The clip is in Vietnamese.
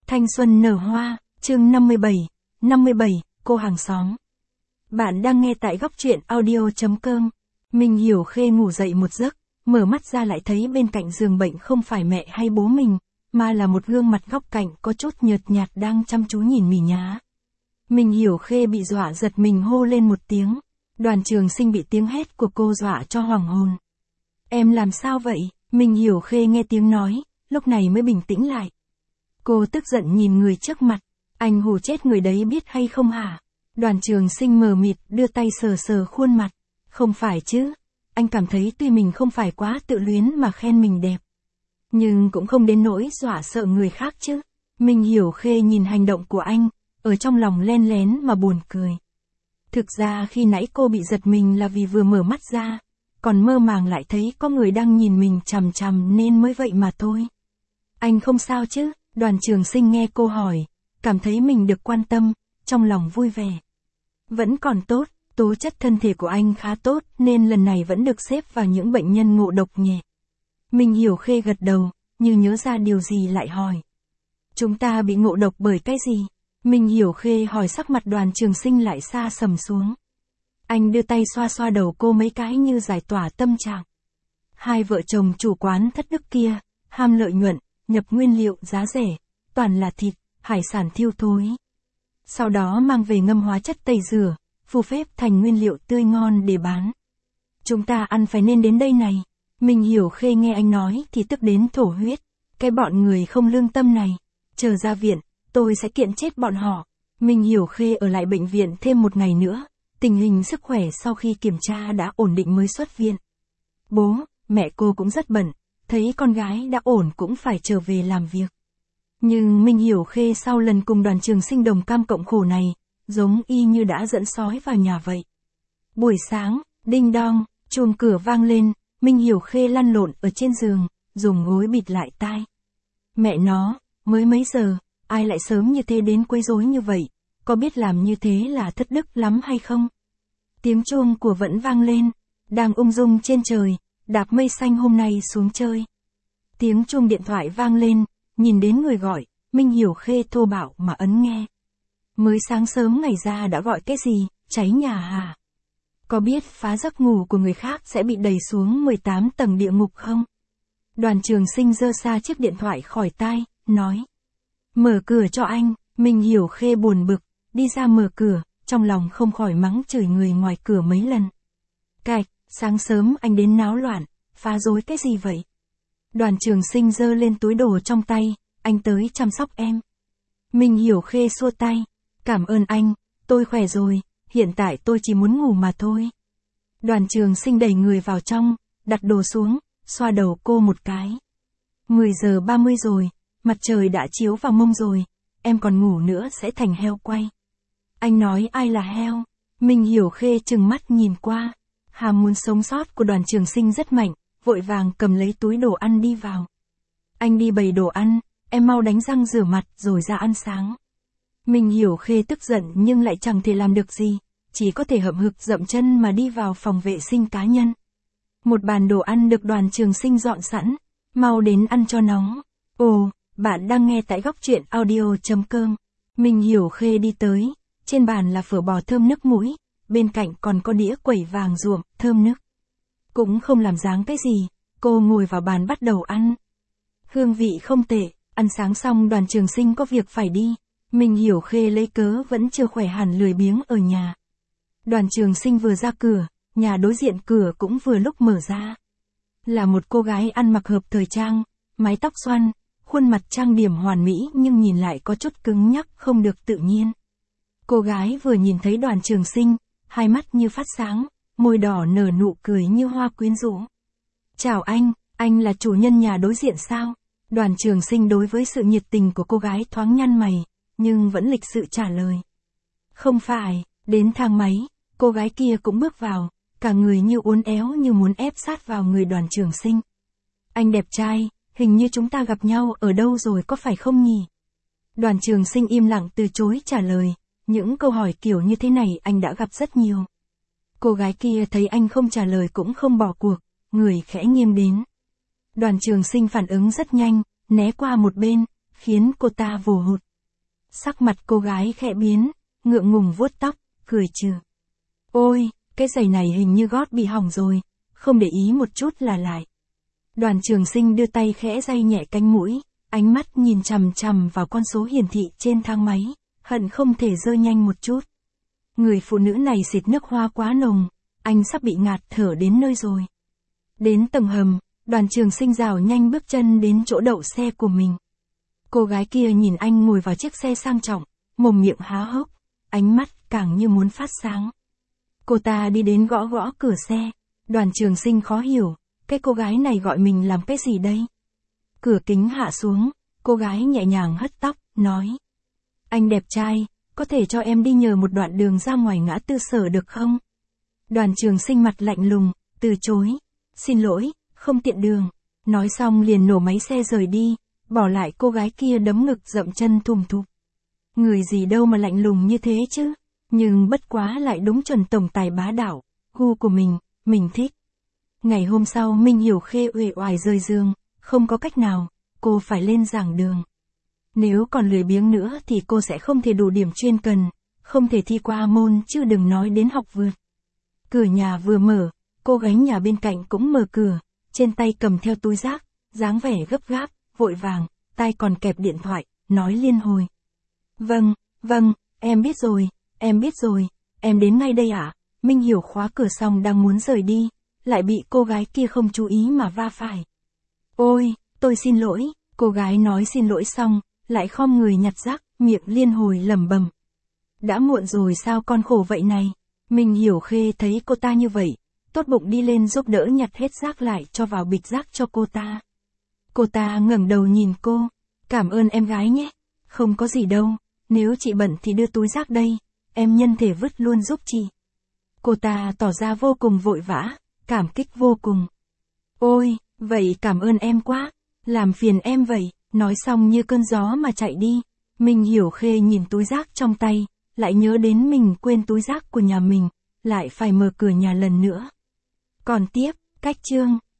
Thanh xuân nở hoa, chương 57, cô hàng xóm. Bạn đang nghe tại góc truyện audio.com. Mình Hiểu Khê ngủ dậy một giấc, mở mắt ra lại thấy bên cạnh giường bệnh không phải mẹ hay bố mình, mà là một gương mặt góc cạnh có chút nhợt nhạt đang chăm chú nhìn mỉ nhá. Mình Hiểu Khê bị dọa giật mình hô lên một tiếng. Đoàn Trường Sinh bị tiếng hét của cô dọa cho hoảng hồn. Em làm sao vậy? Mình Hiểu Khê nghe tiếng nói, lúc này mới bình tĩnh lại. Cô tức giận nhìn người trước mặt. Anh hù chết người đấy biết hay không hả? Đoàn Trường Sinh mờ mịt đưa tay sờ sờ khuôn mặt. Không phải chứ. Anh cảm thấy tuy mình không phải quá tự luyến mà khen mình đẹp. Nhưng cũng không đến nỗi dọa sợ người khác chứ. Mình Hiểu Khê nhìn hành động của anh, ở trong lòng len lén mà buồn cười. Thực ra khi nãy cô bị giật mình là vì vừa mở mắt ra, còn mơ màng lại thấy có người đang nhìn mình chằm chằm nên mới vậy mà thôi. Anh không sao chứ? Đoàn Trường Sinh nghe cô hỏi, cảm thấy mình được quan tâm, trong lòng vui vẻ. Vẫn còn tốt, tố chất thân thể của anh khá tốt nên lần này vẫn được xếp vào những bệnh nhân ngộ độc nhẹ. Mình Hiểu Khê gật đầu, như nhớ ra điều gì lại hỏi. Chúng ta bị ngộ độc bởi cái gì? Mình Hiểu Khê hỏi sắc mặt Đoàn Trường Sinh lại xa sầm xuống. Anh đưa tay xoa xoa đầu cô mấy cái như giải tỏa tâm trạng. Hai vợ chồng chủ quán thất đức kia, ham lợi nhuận, nhập nguyên liệu giá rẻ, toàn là thịt, hải sản thiêu thối. Sau đó mang về ngâm hóa chất tẩy rửa, phù phép thành nguyên liệu tươi ngon để bán. Chúng ta ăn phải nên đến đây này. Mình Hiểu Khê nghe anh nói thì tức đến thổ huyết. Cái bọn người không lương tâm này, chờ ra viện, tôi sẽ kiện chết bọn họ. Mình Hiểu Khê ở lại bệnh viện thêm một ngày nữa. Tình hình sức khỏe sau khi kiểm tra đã ổn định mới xuất viện. Bố, mẹ cô cũng rất bận, thấy con gái đã ổn cũng phải trở về làm việc. Nhưng Mình Hiểu Khê sau lần cùng Đoàn Trường Sinh đồng cam cộng khổ này, giống y như đã dẫn sói vào nhà vậy. Buổi sáng, đinh đong, chuông cửa vang lên, Mình Hiểu Khê lăn lộn ở trên giường, dùng gối bịt lại tai. Mẹ nó, mới mấy giờ, ai lại sớm như thế đến quấy rối như vậy, có biết làm như thế là thất đức lắm hay không? Tiếng chuông của vẫn vang lên, đang ung dung trên trời, đạp mây xanh hôm nay xuống chơi. Tiếng chuông điện thoại vang lên, nhìn đến người gọi, Mình Hiểu Khê thô bạo mà ấn nghe. Mới sáng sớm ngày ra đã gọi cái gì, cháy nhà hả? Có biết phá giấc ngủ của người khác sẽ bị đẩy xuống 18 tầng địa ngục không? Đoàn Trường Sinh giơ xa chiếc điện thoại khỏi tai, nói. Mở cửa cho anh. Mình Hiểu Khê buồn bực, đi ra mở cửa, trong lòng không khỏi mắng chửi người ngoài cửa mấy lần. Cạch, sáng sớm anh đến náo loạn, phá rối cái gì vậy? Đoàn Trường Sinh giơ lên túi đồ trong tay, anh tới chăm sóc em. Mình Hiểu Khê xua tay, cảm ơn anh, tôi khỏe rồi, hiện tại tôi chỉ muốn ngủ mà thôi. Đoàn Trường Sinh đẩy người vào trong, đặt đồ xuống, xoa đầu cô một cái. 10 giờ 30 rồi, mặt trời đã chiếu vào mông rồi, em còn ngủ nữa sẽ thành heo quay. Anh nói ai là heo? Mình Hiểu Khê trừng mắt nhìn qua. Ham muốn sống sót của Đoàn Trường Sinh rất mạnh, vội vàng cầm lấy túi đồ ăn đi vào. Anh đi bày đồ ăn, em mau đánh răng rửa mặt rồi ra ăn sáng. Mình Hiểu Khê tức giận nhưng lại chẳng thể làm được gì, chỉ có thể hậm hực dậm chân mà đi vào phòng vệ sinh cá nhân. Một bàn đồ ăn được Đoàn Trường Sinh dọn sẵn, mau đến ăn cho nóng. Ồ, bạn đang nghe tại góc truyện audio.com. Mình Hiểu Khê đi tới, trên bàn là phở bò thơm nức mũi, bên cạnh còn có đĩa quẩy vàng ruộm, thơm nức. Cũng không làm dáng cái gì, cô ngồi vào bàn bắt đầu ăn. Hương vị không tệ, ăn sáng xong Đoàn Trường Sinh có việc phải đi. Mình Hiểu Khê lấy cớ vẫn chưa khỏe hẳn lười biếng ở nhà. Đoàn Trường Sinh vừa ra cửa, nhà đối diện cửa cũng vừa lúc mở ra. Là một cô gái ăn mặc hợp thời trang, mái tóc xoăn, khuôn mặt trang điểm hoàn mỹ nhưng nhìn lại có chút cứng nhắc không được tự nhiên. Cô gái vừa nhìn thấy Đoàn Trường Sinh, hai mắt như phát sáng, môi đỏ nở nụ cười như hoa quyến rũ. Chào anh là chủ nhân nhà đối diện sao? Đoàn Trường Sinh đối với sự nhiệt tình của cô gái thoáng nhăn mày, nhưng vẫn lịch sự trả lời. Không phải, đến thang máy, cô gái kia cũng bước vào, cả người như uốn éo như muốn ép sát vào người Đoàn Trường Sinh. Anh đẹp trai, hình như chúng ta gặp nhau ở đâu rồi có phải không nhỉ? Đoàn Trường Sinh im lặng từ chối trả lời, những câu hỏi kiểu như thế này anh đã gặp rất nhiều. Cô gái kia thấy anh không trả lời cũng không bỏ cuộc, người khẽ nghiêng đến. Đoàn Trường Sinh phản ứng rất nhanh, né qua một bên, khiến cô ta vồ hụt. Sắc mặt cô gái khẽ biến, ngượng ngùng vuốt tóc, cười trừ. Ôi, cái giày này hình như gót bị hỏng rồi, không để ý một chút là lại. Đoàn Trường Sinh đưa tay khẽ day nhẹ cánh mũi, ánh mắt nhìn chằm chằm vào con số hiển thị trên thang máy, hận không thể giơ nhanh một chút. Người phụ nữ này xịt nước hoa quá nồng, anh sắp bị ngạt thở đến nơi rồi. Đến tầng hầm, Đoàn Trường Sinh rảo nhanh bước chân đến chỗ đậu xe của mình. Cô gái kia nhìn anh ngồi vào chiếc xe sang trọng, mồm miệng há hốc, ánh mắt càng như muốn phát sáng. Cô ta đi đến gõ gõ cửa xe, Đoàn Trường Sinh khó hiểu, cái cô gái này gọi mình làm cái gì đây? Cửa kính hạ xuống, cô gái nhẹ nhàng hất tóc, nói. Anh đẹp trai, có thể cho em đi nhờ một đoạn đường ra ngoài ngã tư Sở được không? Đoàn Trường Sinh mặt lạnh lùng, từ chối. Xin lỗi, không tiện đường. Nói xong liền nổ máy xe rời đi, bỏ lại cô gái kia đấm ngực dậm chân thùm thụp. Người gì đâu mà lạnh lùng như thế chứ? Nhưng bất quá lại đúng chuẩn tổng tài bá đạo, gu của mình thích. Ngày hôm sau Minh Hiểu Khê uể oải rời giường, không có cách nào, cô phải lên giảng đường. Nếu còn lười biếng nữa thì cô sẽ không thể đủ điểm chuyên cần, không thể thi qua môn chứ đừng nói đến học vượt. Cửa nhà vừa mở, cô gái nhà bên cạnh cũng mở cửa, trên tay cầm theo túi rác, dáng vẻ gấp gáp, vội vàng, tay còn kẹp điện thoại, nói liên hồi. Vâng, em biết rồi, em đến ngay đây ạ. Minh Hiểu khóa cửa xong đang muốn rời đi, lại bị cô gái kia không chú ý mà va phải. Ôi, tôi xin lỗi, cô gái nói xin lỗi xong, lại khom người nhặt rác, miệng liên hồi lẩm bẩm. Đã muộn rồi sao con khổ vậy này? Minh Hiểu Khê thấy cô ta như vậy, tốt bụng đi lên giúp đỡ nhặt hết rác lại cho vào bịch rác cho cô ta. Cô ta ngẩng đầu nhìn cô, cảm ơn em gái nhé, không có gì đâu, nếu chị bận thì đưa túi rác đây, em nhân thể vứt luôn giúp chị. Cô ta tỏ ra vô cùng vội vã, cảm kích vô cùng. Ôi, vậy cảm ơn em quá, làm phiền em vậy, nói xong như cơn gió mà chạy đi. Minh Hiểu Khê nhìn túi rác trong tay, lại nhớ đến mình quên túi rác của nhà mình, lại phải mở cửa nhà lần nữa. Còn tiếp, cách chương.